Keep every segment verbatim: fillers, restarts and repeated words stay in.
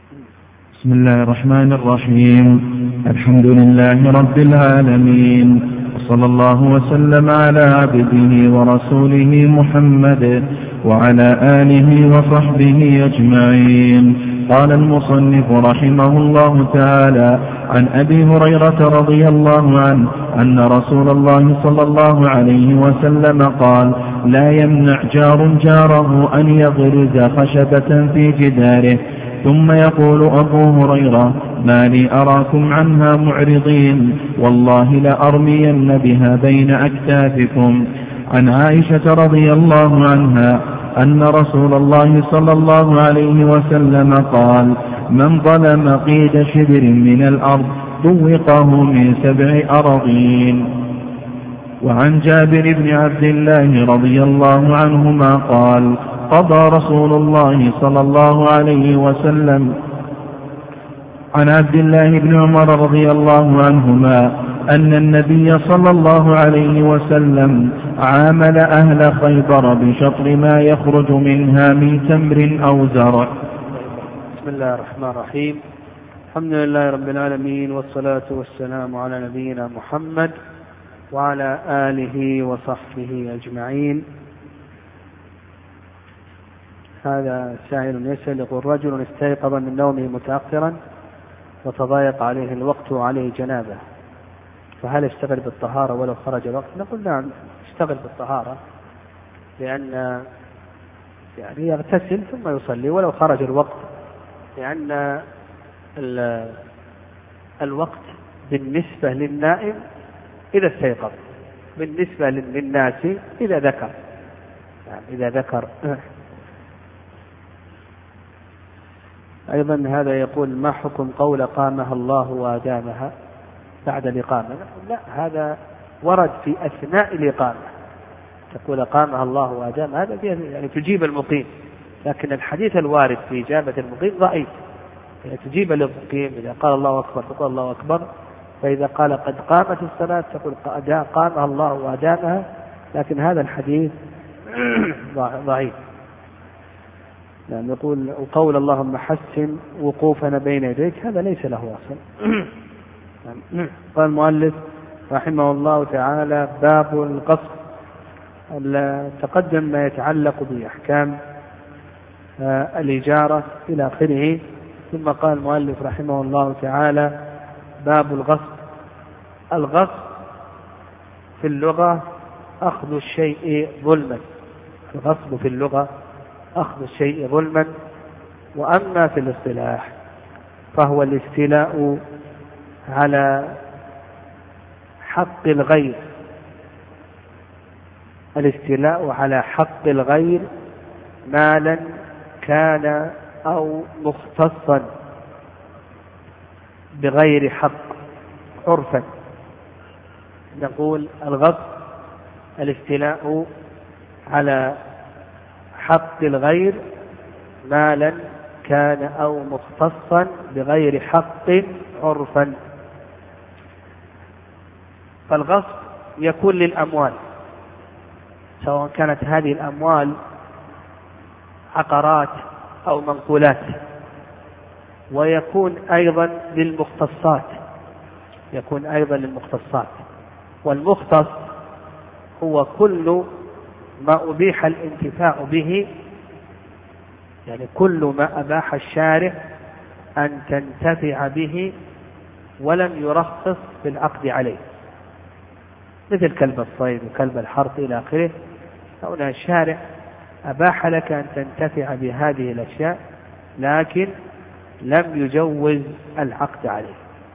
بسم الله الرحمن الرحيم. الحمد لله رب العالمين، وصلى الله وسلم على عبده ورسوله محمد وعلى آله وصحبه أجمعين. قال المصنف رحمه الله تعالى: عن أبي هريرة رضي الله عنه أن رسول الله صلى الله عليه وسلم قال: لا يمنع جار جاره أن يغرز خشبة في جداره. ثم يقول أبو هريرة: ما لي أراكم عنها معرضين، والله لأرمين بها بين أكتافكم. عن عائشة رضي الله عنها أن رسول الله صلى الله عليه وسلم قال: من ظلم قيد شبر من الأرض ذوقه من سبع أراضين. وعن جابر بن عبد الله رضي الله عنهما قال: قضى رسول الله صلى الله عليه وسلم عن عبد الله بن عمر رضي الله عنهما أن النبي صلى الله عليه وسلم عامل أهل خيبر بشطر ما يخرج منها من تمر أو زرع. بسم الله الرحمن الرحيم. الحمد لله رب العالمين، والصلاة والسلام على نبينا محمد وعلى آله وصحبه أجمعين. هذا سائل يسأل يقول: رجل استيقظ من نومه متأخرا وتضايق عليه الوقت وعليه جنابه، فهل يشتغل بالطهارة ولو خرج الوقت؟ نقول نعم، يشتغل بالطهارة، لأن يعني يغتسل ثم يصلي ولو خرج الوقت، لأن الوقت بالنسبة للنائم إذا استيقظ، بالنسبة للناس إذا ذكر، يعني إذا ذكر. أيضا هذا يقول: ما حكم قول قامها الله وأدامها بعد الإقامة؟ لا، هذا ورد في أثناء الإقامة، تقول قامها الله وأدامها، هذا يعني تجيب المقيم، لكن الحديث الوارد في إجابة المقيم ضعيف. يعني تجيب المقيم إذا قال الله أكبر تقول الله أكبر، فإذا قال قد قامت الصلاة تقول قامها الله وأدامها، لكن هذا الحديث ضعيف. يعني يقول: وقول اللهم حسن وقوفنا بين يديك، هذا ليس له أصل. قال المؤلف رحمه الله تعالى: باب القصد. تقدم ما يتعلق بأحكام الإجارة إلى آخره، ثم قال المؤلف رحمه الله تعالى: باب الغصب. الغصب في اللغة أخذ الشيء ظلما، الغصب في اللغة أخذ الشيء ظلما، وأما في الاصطلاح فهو الاستيلاء على حق الغير، الاستيلاء على حق الغير مالا كان أو مختصا بغير حق عرفا. نقول الغصب الاستيلاء على حق الغير مالا كان أو مختصا بغير حق عرفا. فالغصب يكون للأموال، سواء كانت هذه الأموال عقارات أو منقولات، ويكون أيضا للمختصات، يكون أيضا للمختصات. والمختص هو كل ما أبيح الانتفاع به، يعني كل ما أباح الشارع أن تنتفع به ولم يرخص بالعقد عليه، مثل كلب الصيد وكلب الحرث إلى آخره. هنا الشارع أباح لك أن تنتفع بهذه الأشياء لكن لم يجوز العقد عليه.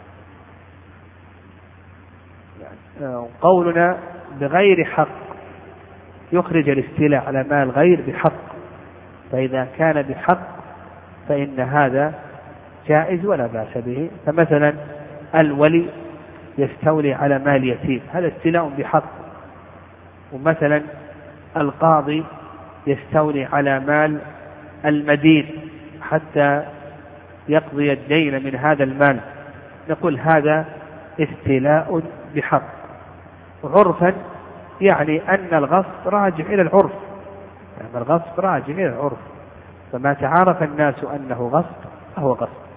يعني قولنا بغير حق يخرج الاستيلاء على مال غير بحق، فإذا كان بحق فإن هذا جائز ولا بأس به. فمثلا الولي يستولي على مال يتيم، هذا استيلاء بحق. ومثلا القاضي يستولي على مال المدين حتى يقضي الدين من هذا المال، نقول هذا استيلاء بحق. عرفا يعني أن الغصب راجع إلى العرف، يعني الغصب راجع إلى العرف، فما تعارف الناس أنه غصب فهو غصب.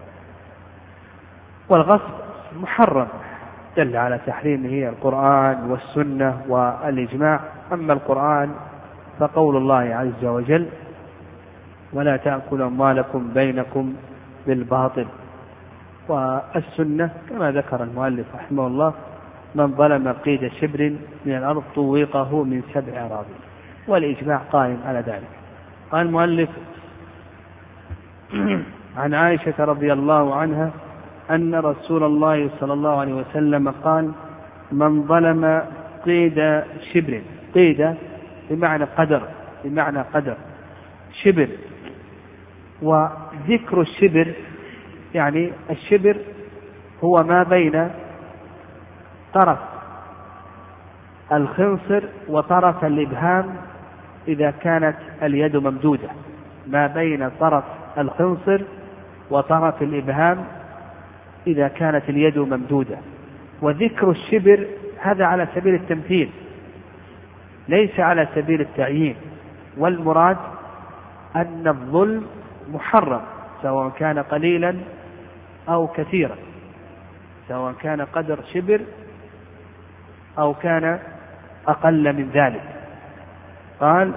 والغصب محرم دل على تحريمه القرآن والسنة والإجماع. أما القرآن فقول الله عز وجل: ولا تأكلوا أموالكم بينكم بالباطل. والسنة كما ذكر المؤلف رحمه الله: من ظلم قيد شبر من الأرض طوقه من سبع أراضين. والإجماع قائم على ذلك. قال المؤلف: عن عائشة رضي الله عنها أن رسول الله صلى الله عليه وسلم قال: من ظلم قيد شبر، قيد بمعنى قدر، بمعنى قدر شبر. وذكر الشبر يعني الشبر هو ما بين طرف الخنصر وطرف الإبهام إذا كانت اليد ممدودة، ما بين طرف الخنصر وطرف الإبهام إذا كانت اليد ممدودة. وذكر الشبر هذا على سبيل التمثيل ليس على سبيل التعيين. والمراد أن الظلم محرم سواء كان قليلا أو كثيرا، سواء كان قدر شبر أو كان أقل من ذلك. قال: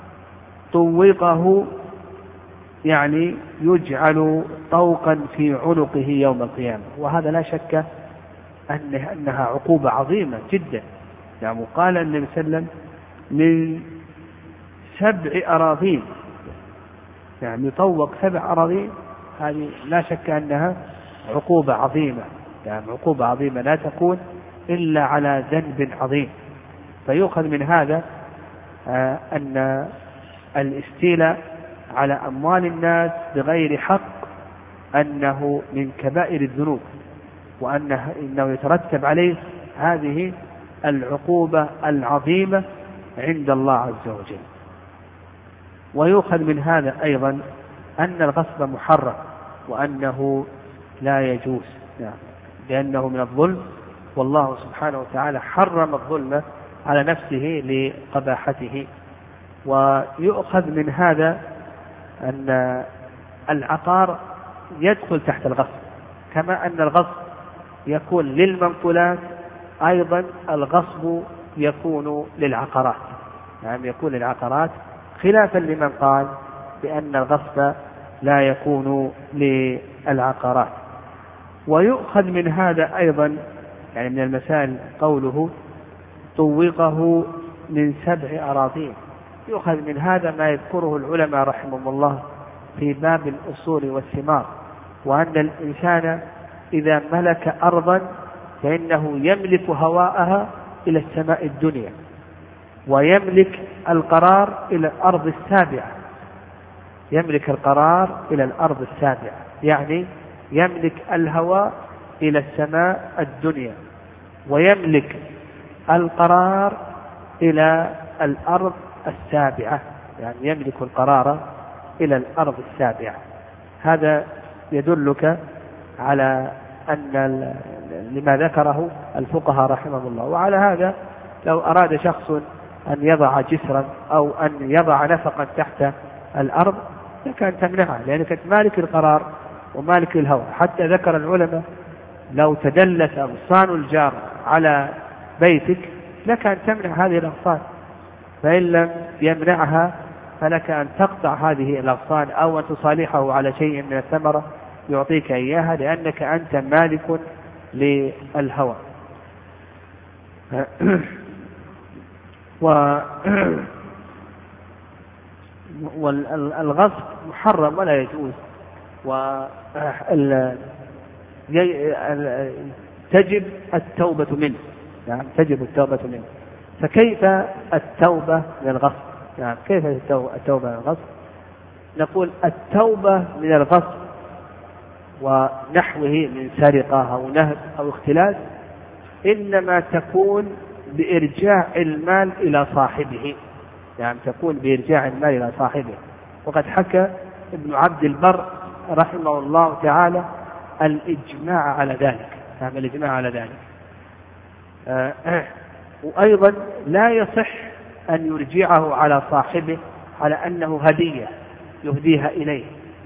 طوقه يعني يجعل طوقا في عنقه يوم القيامة. وهذا لا شك أنها عقوبة عظيمة جدا. يعني قال النبي صلى الله عليه وسلم: من سبع أراضين، يعني يطوق سبع أراضين. هذه لا شك أنها عقوبة عظيمة، يعني عقوبة عظيمة لا تكون إلا على ذنب عظيم. فيؤخذ من هذا آه أن الاستيلاء على أموال الناس بغير حق أنه من كبائر الذنوب، وأنه إنه يترتب عليه هذه العقوبة العظيمة عند الله عز وجل. ويؤخذ من هذا أيضا أن الغصب محرم وأنه لا يجوز، يعني لأنه من الظلم، والله سبحانه وتعالى حرم الظلم على نفسه لقباحته. ويؤخذ من هذا أن العقار يدخل تحت الغصب، كما أن الغصب يكون للمنقولات أيضا الغصب يكون للعقارات، يعني يكون للعقارات، خلافا لمن قال بأن الغصب لا يكون للعقارات. ويؤخذ من هذا أيضا يعني من المسائل قوله: طوقه من سبع أراضين. يؤخذ من هذا ما يذكره العلماء رحمهم الله في باب الأصول والثمار، وأن الإنسان إذا ملك أرضا فإنه يملك هواءها إلى السماء الدنيا، ويملك القرار إلى الأرض السابعة، يملك القرار إلى الأرض السابعة، يعني يملك الهواء إلى السماء الدنيا، ويملك القرار إلى الأرض السابعة، يعني يملك القرار إلى الأرض السابعة. هذا يدلك على أن لما ذكره الفقهاء رحمه الله. وعلى هذا لو أراد شخص أن يضع جسرا أو أن يضع نفقا تحت الأرض لكان تمنعه، لأنك مالك القرار ومالك الهواء. حتى ذكر العلماء لو تدلت أغصان الجار على بيتك لك أن تمنع هذه الأغصان، فإن لم يمنعها فلك أن تقطع هذه الأغصان أو أن تصالحه على شيء من الثمرة يعطيك إياها، لأنك أنت مالك للهواء. والغصب محرم ولا يجوز، وتجب التوبة منه، يعني تجب التوبة منه. فكيف التوبة من الغصب؟ يعني كيف التوبة من الغصب؟ نقول التوبة من الغصب ونحوه من سرقة أو نهب أو اختلاس إنما تكون بإرجاع المال إلى صاحبه، يعني تكون بإرجاع المال إلى صاحبه. وقد حكى ابن عبد البر رحمه الله تعالى الإجماع على ذلك، يعني الإجماع على ذلك. آه وأيضا لا يصح أن يرجعه على صاحبه على أنه هدية يهديها إليه،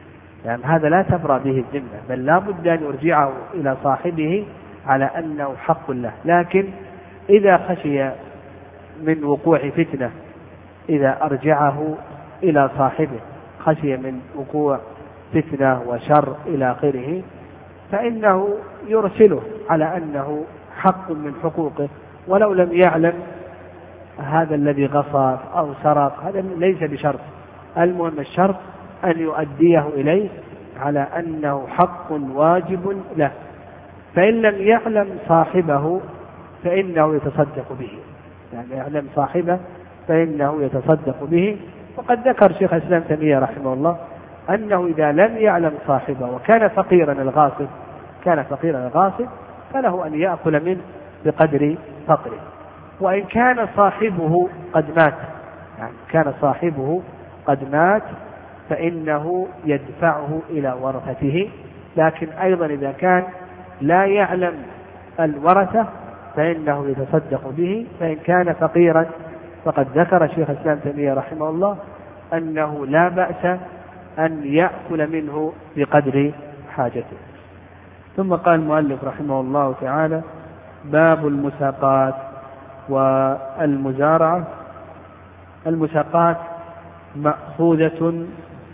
يعني هذا لا تبرأ به الذمة، بل لا بد أن يرجعه إلى صاحبه على أنه حق له. لكن إذا خشي من وقوع فتنة، إذا أرجعه إلى صاحبه خشي من وقوع فتنة وشر إلى آخره، فإنه يرسله على أنه حق من حقوقه، ولو لم يعلم هذا الذي غصب أو سرق، هذا ليس بشرط. المهم الشرط أن يؤديه إليه على أنه حق واجب له. فإن لم يعلم صاحبه فإنه يتصدق به، يعني يعلم صاحبه فإنه يتصدق به. وقد ذكر شيخ الإسلام ابن تيمية رحمه الله أنه إذا لم يعلم صاحبه وكان فقيرا الغاصب كان فقيرا الغاصب فله أن يأكل منه بقدر فقره. وإن كان صاحبه قد مات، يعني كان صاحبه قد مات فإنه يدفعه إلى ورثته. لكن أيضا إذا كان لا يعلم الورثة فإنه يتصدق به. فإن كان فقيرا فقد ذكر شيخ الإسلام ابن تيمية رحمه الله أنه لا بأس أن يأكل منه بقدر حاجته. ثم قال المؤلف رحمه الله تعالى: باب المساقات والمزارعة. المساقات مأخوذة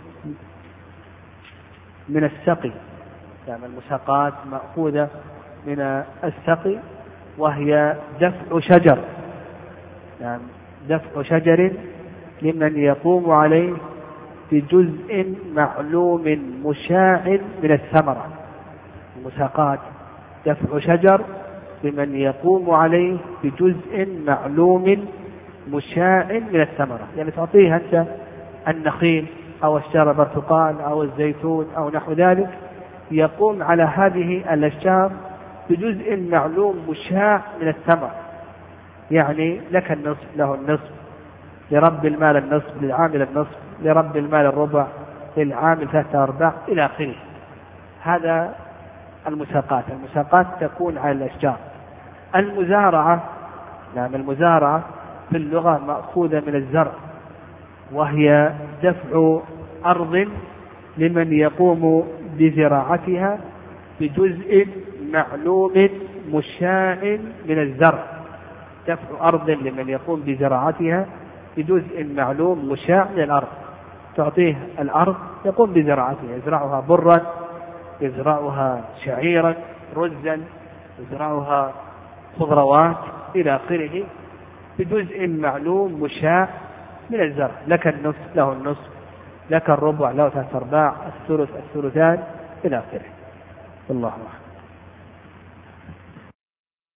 من السقي، يعني المساقات مأخوذة من السقي، وهي دفع شجر، يعني دفع شجر لمن يقوم عليه بجزء معلوم مشاع من الثمرة. المساقات دفع شجر لمن يقوم عليه بجزء معلوم مشاع من الثمرة، يعني تعطيه أنت النخيل أو الشجر البرتقال أو الزيتون أو نحو ذلك، يقوم على هذه الأشجار بجزء معلوم مشاع من الثمر، يعني لك النصف له النصف، لرب المال النصف، للعامل النصف، لرب المال الربع، للعامل ثلاثة أرباع إلى آخره. هذا المساقات. المساقات تكون على الأشجار. المزارعة، نعم المزارعة في اللغة مأخوذة من الزرع، وهي دفع أرض لمن يقوم بزراعتها بجزء معلوم مشاع من الزرع. دفع أرض لمن يقوم بزراعتها بجزء معلوم مشاع من الأرض، تعطيه الأرض يقوم بزراعتها، يزرعها برا، يزرعها شعيرا، رزا، يزرعها خضروات إلى آخره بجزء معلوم مشاع من الزرع. لك النصف له النصف، لك الربع له ثلاثة أرباع، الثلث الثلثان إلى آخره. الله أعلم.